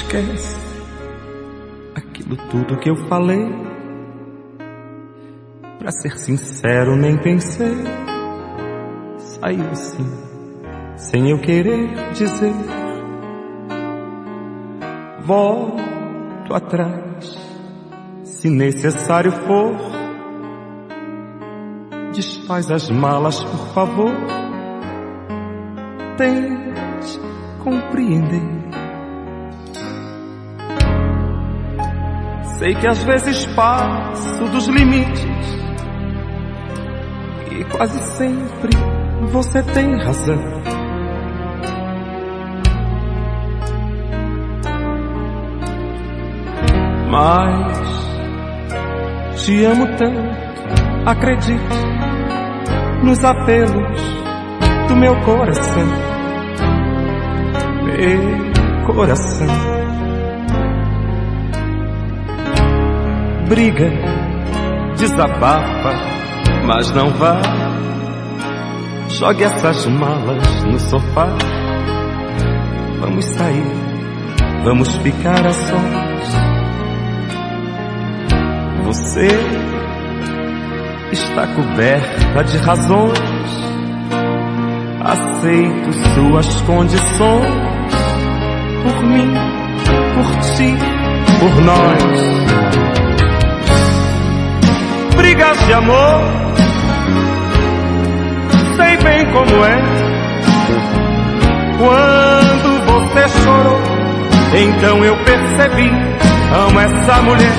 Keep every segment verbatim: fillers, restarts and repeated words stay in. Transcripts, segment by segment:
esquece aquilo tudo que eu falei. Pra ser sincero, nem pensei. Saiu assim, sem eu querer dizer. Volto atrás, se necessário for. Desfaz as malas, por favor. Tente compreender. Sei que às vezes passo dos limites e quase sempre você tem razão. Mas te amo tanto, acredite nos apelos do meu coração. Meu coração. Briga, desabafa, mas não vá. Jogue essas malas no sofá. Vamos sair, vamos ficar a sós. Você está coberta de razões. Aceito suas condições. Por mim, por ti, por nós. Brigas de amor, sei bem como é. Quando você chorou, então eu percebi. Amo essa mulher.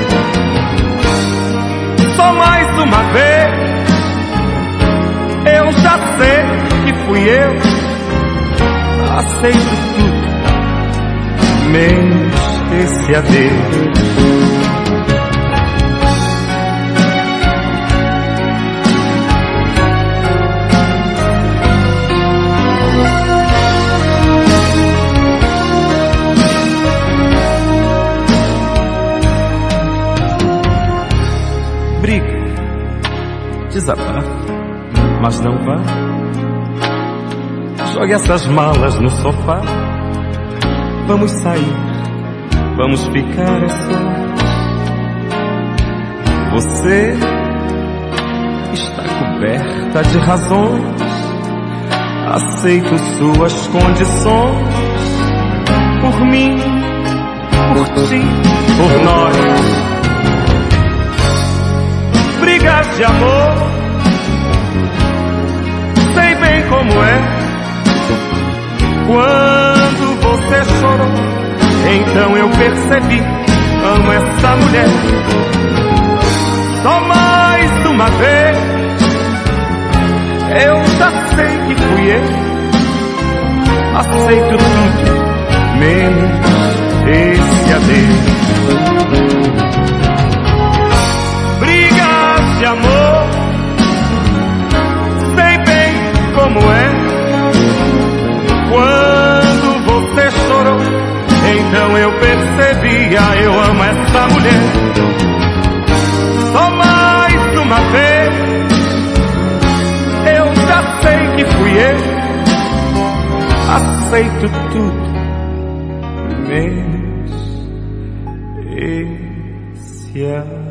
Só mais uma vez, eu já sei que fui eu. Aceito tudo, menos esse adeus. Briga, desabafa, mas não vá. Jogue essas malas no sofá. Vamos sair, vamos ficar a sós. Você está coberta de razões. Aceito suas condições. Por mim, por ti, por nós. Brigas de amor, sei bem como é. Quando você chorou, então eu percebi. Amo essa mulher. Só mais uma vez, eu já sei que fui eu. Aceito tudo, menos esse adeus. De amor, sei bem como é. Quando você chorou, então eu percebi. Ah, eu amo essa mulher. Só mais uma vez, eu já sei que fui eu. Aceito tudo, menos esse amor.